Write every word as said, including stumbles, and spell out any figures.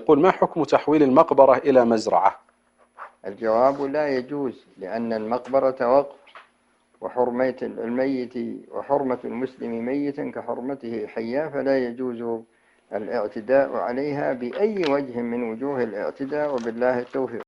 يقول: ما حكم تحويل المقبرة إلى مزرعة؟ الجواب: لا يجوز، لأن المقبرة وقف، وحرمة الميت وحرمة المسلم ميتا كحرمته حيا، فلا يجوز الاعتداء عليها بأي وجه من وجوه الاعتداء، وبالله التوفيق.